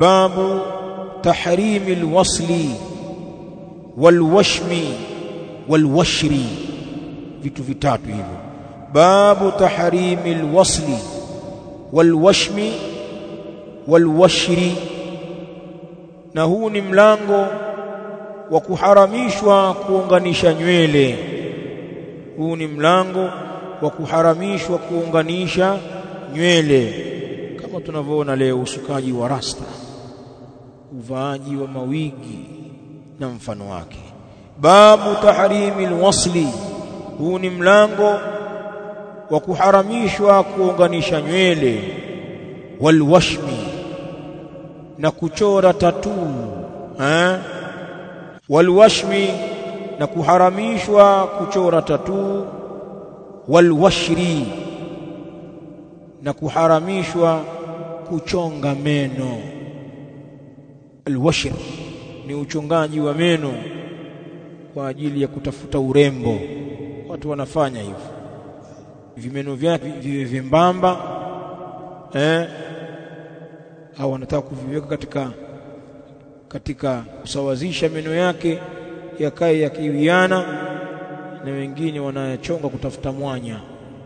babu tahrimi alwasli walwashmi walwashri, vitu vitatu hivyo. Babu tahrimi alwasli walwashmi walwashri, na huu ni mlango wa kuharamishwa kuunganisha nywele. Huu ni mlango wa kuharamishwa kuunganisha nywele, kama tunavyoona leo usukaji wa rasta, uvaaji wa mawigi na mfano wake. Babu tahrimi alwasli, huu ni mlango wa kuharamishwa kuunganisha nywele, walwashmi, na kuchora tatuu, walwashmi, na kuharamishwa kuchora tatuu, walwashri, na kuharamishwa kuchonga meno. Alwashr ni uchongaji wa meno kwa ajili ya kutafuta urembo. Watu wanafanya hivyo, vimeno vyake viwe vyembamba, au wanataka kuviweka katika kusawazisha meno yake yakae yakiwiana, na wengine wanayachonga kutafuta mwanya.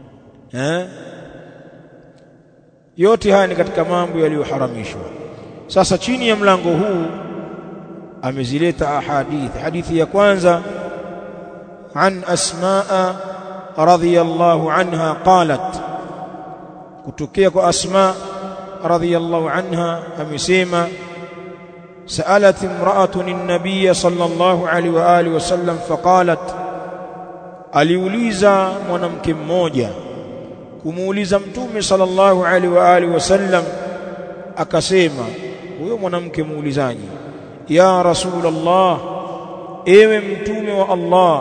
Yote haya ni katika mambo yaliyoharamishwa. Sasa chini ya mlango huu amezileta ahadith. Hadithi ya kwanza, an Asmaa radhiyallahu anha qalat, kutokea kwa Asma radhiyallahu anha amesema, sa'alat imra'atun an-nabiy sallallahu alaihi wa alihi wasallam faqalat, aliuliza mwanamke mmoja kumuuliza mtume sallallahu alaihi wa alihi wasallam, akasema huyo mwanamke muulizaji, ya Rasulullah, ewe mtume wa Allah,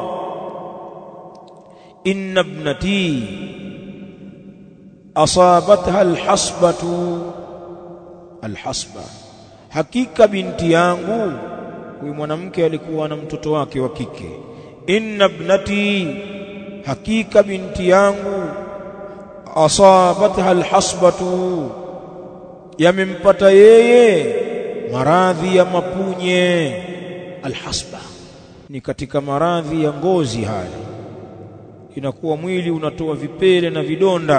inna ibnati asabatha alhasbatu, alhasba, hakika binti yangu. Huyu mwanamke alikuwa na mtoto wake wa kike. Inna ibnati, hakika binti yangu, asabatha alhasbatu, yamempata yeye maradhi ya mapunye. Alhasba ni katika maradhi ya ngozi haya, inakuwa mwili unatoa vipele na vidonda,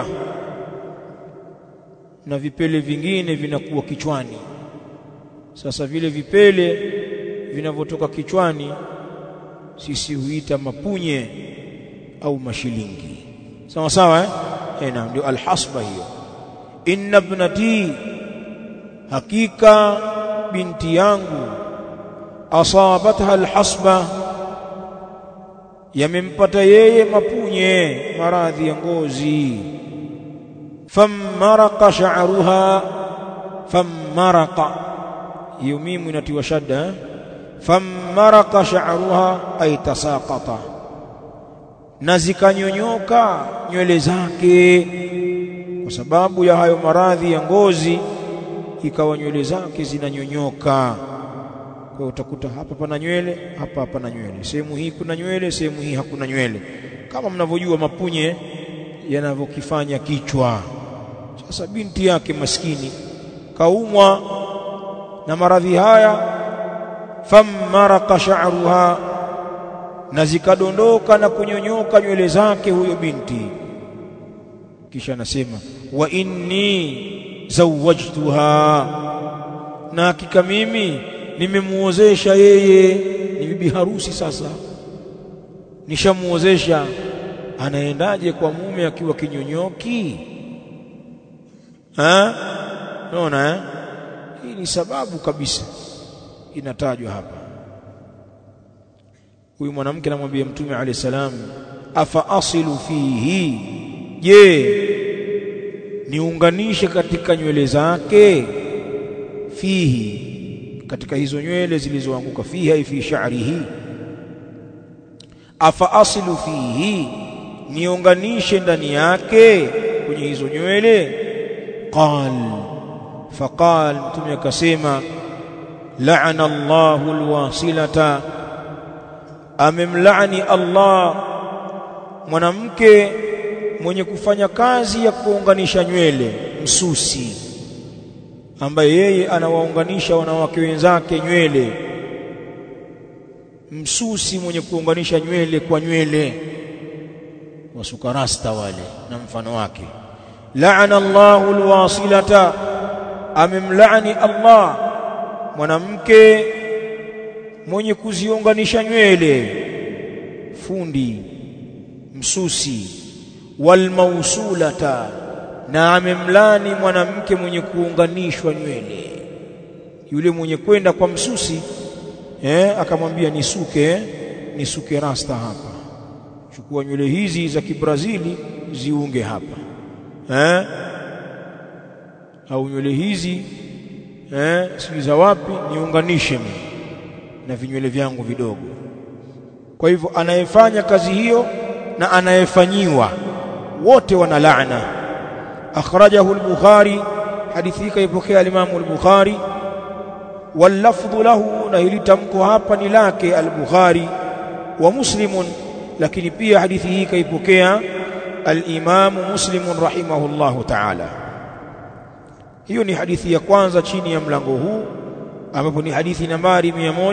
na vipele vingine vinakuwa kichwani. Sasa vile vipele vinavyotoka kichwani sisi huita mapunye au mashilingi, sawa sawa, naam, ndio alhasba hiyo. Inna ibnati, hakika binti yangu, asabatha alhasba, yamempata yeye mapunye, maradhi ya ngozi. Fammaraka sha'ruha, fammaraka, hiyo mimu inatiwa shadda. Fammaraka sha'ruha ay tasaqata, na zikanyonyoka nywele zake kwa sababu ya hayo maradhi ya ngozi, ikawa nywele zake zinanyonyoka. Kwa hiyo utakuta hapa pana nywele, hapa hapana nywele, sehemu hii kuna nywele, sehemu hii hakuna nywele, kama mnavyojua mapunye yanavyokifanya kichwa. Sasa binti yake maskini kaumwa na maradhi haya, fammaraka sha'ruha, na zikadondoka na kunyonyoka nywele zake huyo binti. Kisha anasema, wa inni zawajtuha, na hakika mimi nimemuozesha yeye, ni bibi harusi. Sasa nishamuozesha, anaendaje kwa mume akiwa kinyonyoki? Unaona, hii ni sababu kabisa inatajwa hapa. Huyu mwanamke anamwambia Mtume alayhi salam, afa asilu fihi, je, niunganishe katika nywele zake? Fihi, katika hizo nywele zilizoanguka. Fihi fi sha'rihi, afa asilu fihi, niunganishe ndani yake kwenye hizo nywele. Faqal, Mtume akasema, la'ana Allahu alwasilata, amemlaani Allah mwanamke mwenye kufanya kazi ya kuunganisha nywele, msusi. ambaye yeye anawaunganisha wanawake wenzake nywele, msusi mwenye kuunganisha nywele kwa nywele, wasuka rasta wale na mfano wake. La'ana Allahu alwasilata, amemlaani Allah mwanamke mwenye kuziunganisha nywele, fundi msusi. Walmausulata, na amemlaani mwanamke mwenye kuunganishwa nywele, yule mwenye kwenda kwa msusi akamwambia nisuke rasta hapa, chukua nywele hizi za Kibrazili ziunge hapa, au nywele hizi sijui za wapi niunganishe mimi na vinywele vyangu vidogo. Kwa hivyo anayefanya kazi hiyo na anayefanyiwa wote wana laana. Akhrajahu al-Bukhari, hadithi kaipokea al-Imam al-Bukhari. Wal lafdhu lahu, na hili tamko hapa ni lake al-Bukhari. Wa Muslimun, lakini pia hadithi hii kaipokea al-Imam Muslim rahimahullahu ta'ala. Hiyo ni hadithi ya kwanza chini ya mlango huu, ambapo ni hadithi nambari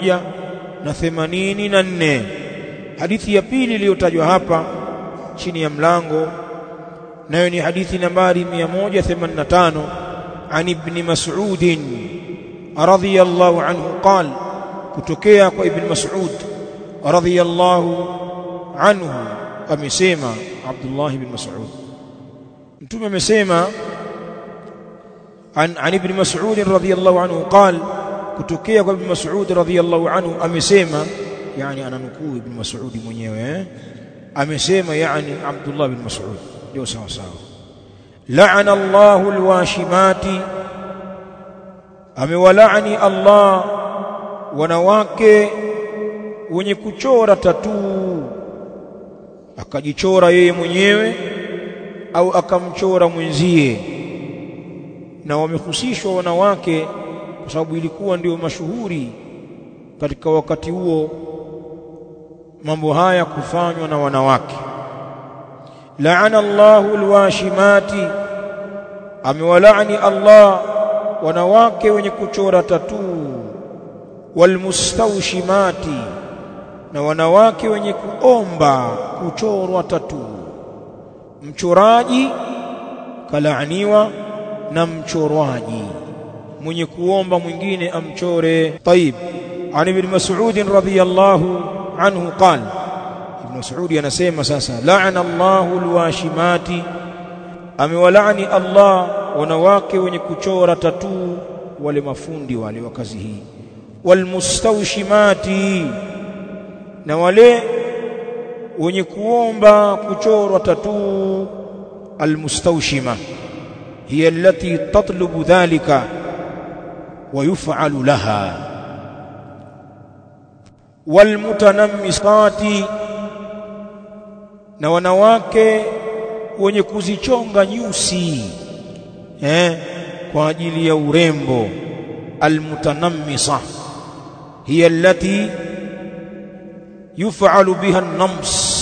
184. Hadithi ya pili iliyotajwa hapa chini ya mlango nayo ni hadithi nambari 185, an ibn Mas'ud radhiyallahu anhu qala, kutokea kwa ibn Mas'ud radhiyallahu anhu amesema, Abdullah ibn Mas'ud, mtume amesema, an ibn Mas'ud radhiyallahu anhu qala, kutokea kwa ibn Mas'ud radhiyallahu anhu amesema, yani ananukuu ibn Mas'ud mwenyewe amesema, yani Abdullah ibn Mas'ud ndio sawa sawa. La'ana Allahu alwashimati, amewalaani Allah wanawake wenye kuchora tatuu, akajichora yeye mwenyewe au akamchora mwenzie. Na wamehusishwa wanawake kwa sababu ilikuwa ndio mashuhuri katika wakati huo mambo haya kufanywa na wanawake. La'ana Allahu alwashimati, amewalaani Allah wanawake wenye kuchora tatuu. Walmustawshimati, na wanawake wenye kuomba kuchorwa tatuu. Mchoraji kalaaniwa na mchorwaji mwenye kuomba mwingine amchore. Tayib, an ibn Mas'ud radhiyallahu anhu qala, ibn Mas'ud anasema sasa, la'ana Allahu alwashimati, amewalaani Allah wanawake wenye kuchora tatuu, wale mafundi wale wa kazi hii. Walmustawshimati, na wale wenye kuomba kuchorwa tatuu. Almustawshima hiya allati tatlubu dhalika wa yuf'alu laha. Walmutanammisati, na wanawake wenye kuzichonga nyusi kwa ajili ya urembo. Almutanammisa hiya allati yuf'alu biha an-nams,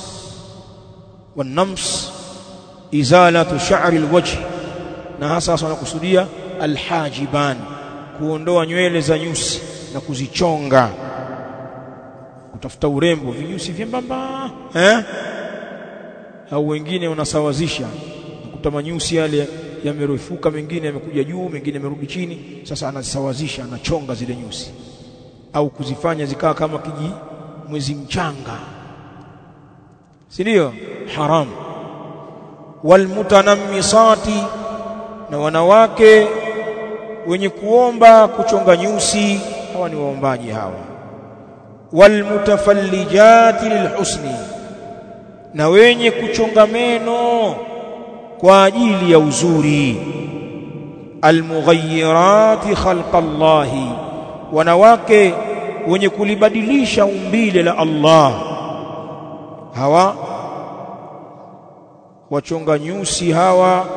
wan-nams izalatu sha'ri al-wajh, na hasa wanakusudia alhajiban, kuondoa nywele za nyusi na kuzichonga, kutafuta urembo, vinyusi vyembamba au wengine wanasawazisha, kukuta manyusi yale yamerefuka, mengine yamekuja juu, mengine yamerudi chini. Sasa anasawazisha, anachonga zile nyusi au kuzifanya zikawa kama mwezi mchanga, si ndio? Haram. Walmutanammisati, na wanawake wenye kuomba kuchonga nyusi, hawa ni waombaji hawa. Walmutafallijati lilhusni, na wenye kuchonga meno kwa ajili ya uzuri. Almughayyirati khalqallahi, wanawake wenye kulibadilisha umbile la Allah. Hawa wachonga nyusi, hawa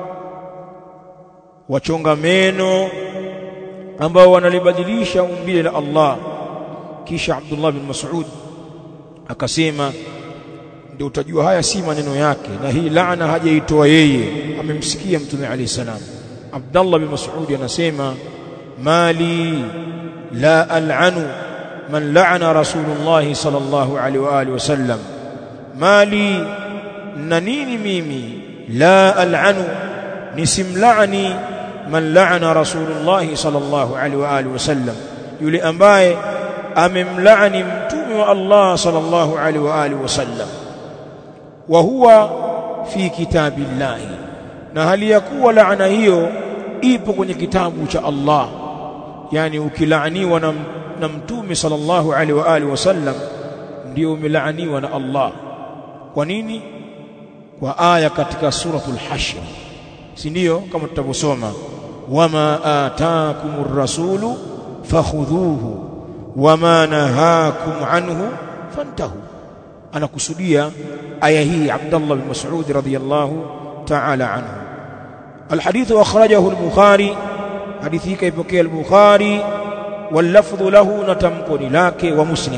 wachonga meno ambao wanalibadilisha umbile la Allah. Kisha Abdullah bin Mas'ud akasema, ndio utajua haya si maneno yake, na hii laana hajaitoa yeye, amemsikia Mtume alayhi salam Abdullah bin Mas'ud anasema mali la al'anu man la'ana Rasulullah sallallahu alaihi wa alihi wasallam, mali na nini mimi, la al'anu nisimlaani man la'ana Rasulullah sallallahu alaihi wa alihi wasallam, yule ambaye amemlaani mtume wa Allah sallallahu alaihi wa alihi wasallam, wa huwa fi kitabillahi, na hali ya kuwa laana hiyo ipo kwenye kitabu cha Allah. Yani ukilaaniwa na mtume sallallahu alaihi wa alihi wasallam ndio umelaaniwa na Allah. Kwa nini? Kwa aya katika suratul Hashr, si ndio? Kama tutavyosoma, wama ataakumur rasulu fakhudhuhu wama nahakum anhu fantahu. Anakusudia aya hii Abdullah bin Mas'ud radhiyallahu ta'ala anhu. الحديث أخرجه البخاري، حديثه كيبكي البخاري، واللفظ له نتمكن لك ومسلم.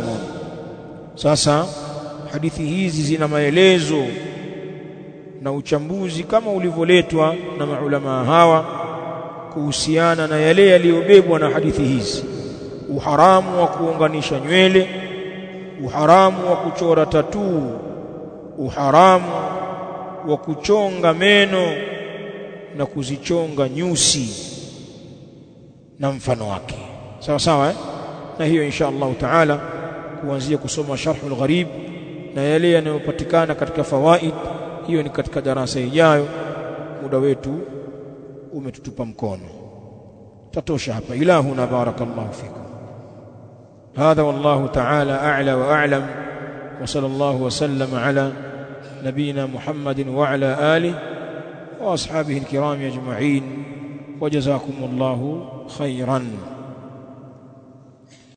sasa hadithi hizi zina maelezo na uchambuzi kama ulivyoletwa na maulama hawa kuhusiana na yale yaliyobebwa na hadithi hizi: uharamu wa kuunganisha nywele, uharamu wa kuchora tatuu, uharamu wa kuchonga meno na kuzichonga nyusi na mfano wake. Sawa sawa na hiyo insha Allah taala kuanzia kusoma Sharhul Gharib na yale yanayopatikana katika fawaid, hiyo ni katika darasa ijayo. Muda wetu umetutupa mkono, tatosha hapa. Ilahuna barakallahu fikum. هذا والله تعالى أعلى وأعلم، وصلى الله وسلم على نبينا محمد وعلى آله وأصحابه الكرام أجمعين، وجزاكم الله خيرا.